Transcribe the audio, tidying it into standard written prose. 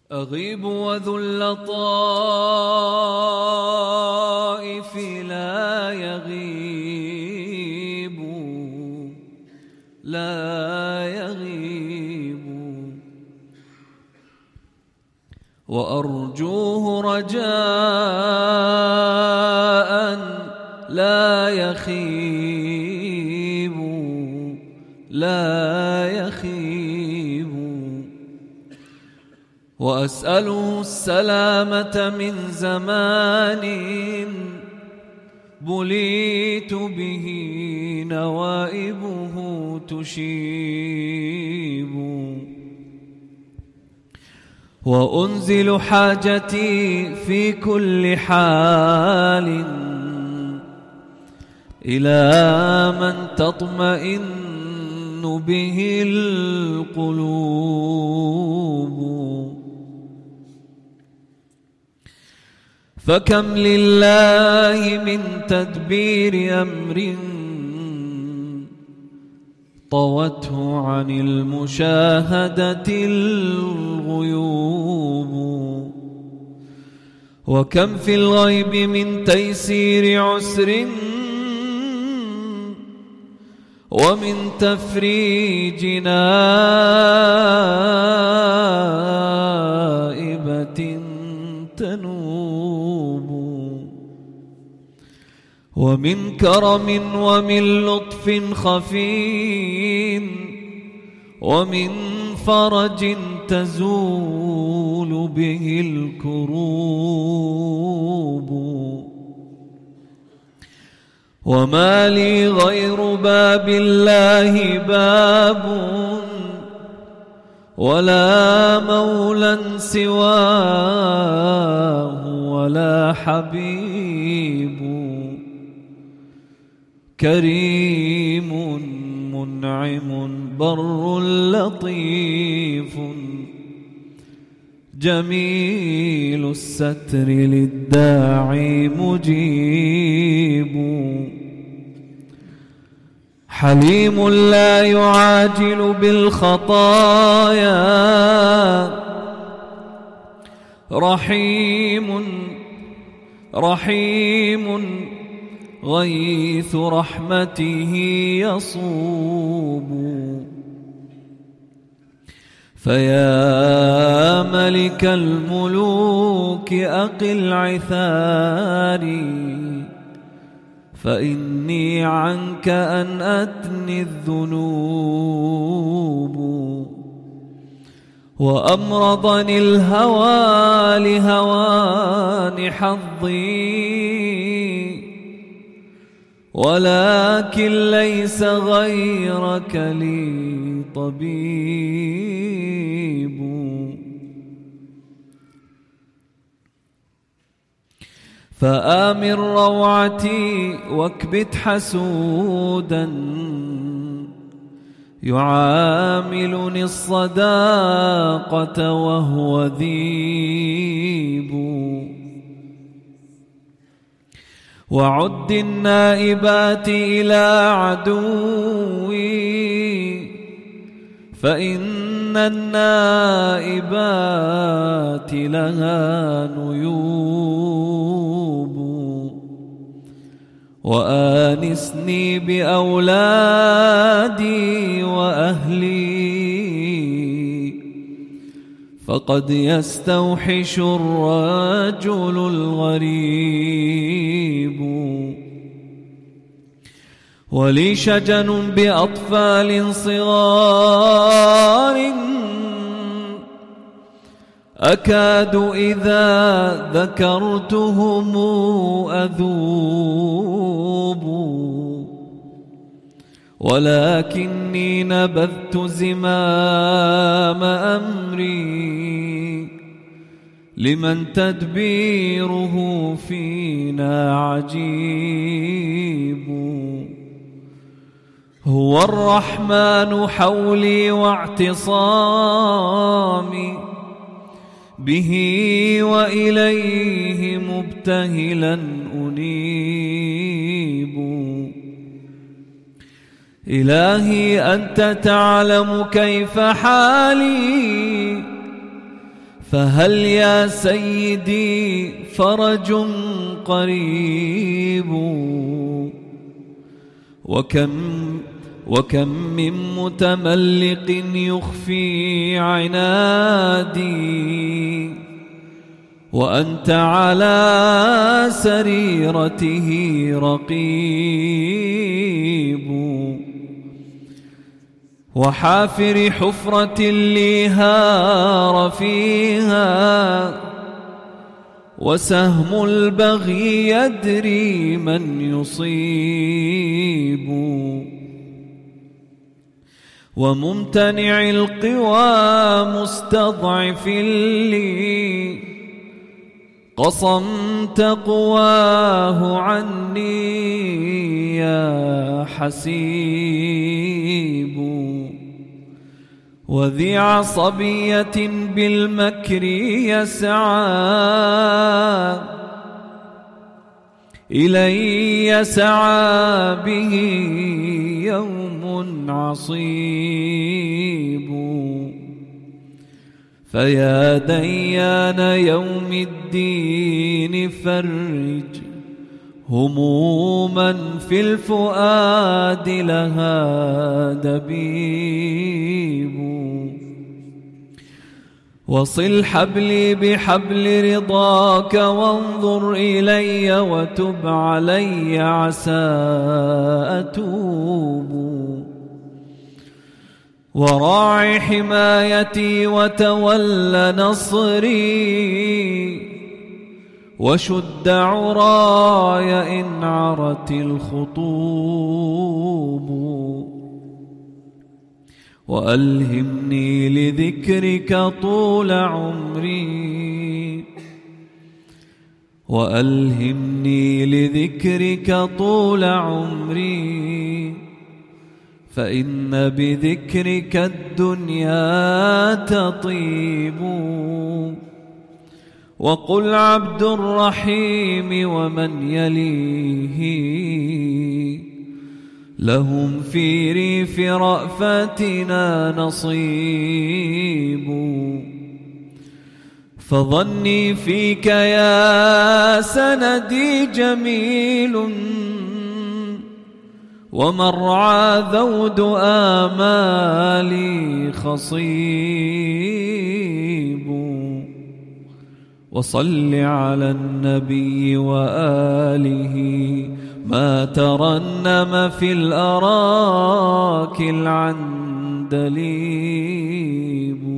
أغيب وذل طائف لا يغيب، لا يغيب، وأرجوه رجاء لا يخيب، لا يخيب، وأسأله السلامة من زمان بليت به نوائبه تشيب، وأنزل حاجتي في كل حال إلى من تطمئن به القلوب. فكم لله من تدبير أمر طوته عن المشاهدة الغيوب، وكم في الغيب من تيسير عسر ومن تفريج نائبة تنوب، ومن كرم ومن لطف خفي ومن فرج تزول به الكروب. وما لي غير باب الله باب ولا مولى سواه ولا حبيب، كريم منعم بر لطيف جميل الستر للداعي مجيب، حليم لا يعاجل بالخطايا، رحيم غيث رحمته يصوب. فيا ملك الملوك أقل عثاري، فإني عنك أنأتني الذنوب، وأمرضني الهوى لهوان حظي، ولكن ليس غيرك لي طبيب. فآمن روعتي واكبت حسودا يعاملني الصداقة وهو ذيب، وعد النائبات إلى عدوي، فإن النائبات لها نيوب، وآنسني بأولادي وأهلي، فقد يستوحش الرجل الغريب، ولي شجن بأطفال صغار أكاد إذا ذكرتهم أذوب، ولكني نبذت زمام أمري لمن تدبيره فينا عجيب. هو الرحمن حولي واعتصامي به، وإليه مبتهلا أنيب. إلهي أنت تعلم كيف حالي، فهل يا سيدي فرج قريب، وكم من متملق يخفي عنادي، وأنت على سريرته رقيب، وحافر حفرة لي هار فيها، وسهم البغي يدري من يصيب، وممتنع القوى مستضعف لي، قصمت قواه عني يا حسيب، وذي عصبية بالمكر يسعى، إلي سعى به يوم عصيب، فيا ديان يوم الدين فرج هموما في الفؤاد لها دبيب، وصل حبلي بحبل رضاك وانظر إلي وتب علي عسى أتوب، وراعي حمايتي وتول نصري، وشد عراي إن عرت الخطوب، وألهمني لذكرك طول عمري، وألهمني لذكرك طول عمري، فإن بذكرك الدنيا تطيب، وقل عبد الرحيم ومن يليه لهم في ريف رأفتنا نصيب، فظني فيك يا سندي جميل، ومرعى ذود آمالي خصيب، وصل على النبي وآله ما ترنم في الأراك العندليب.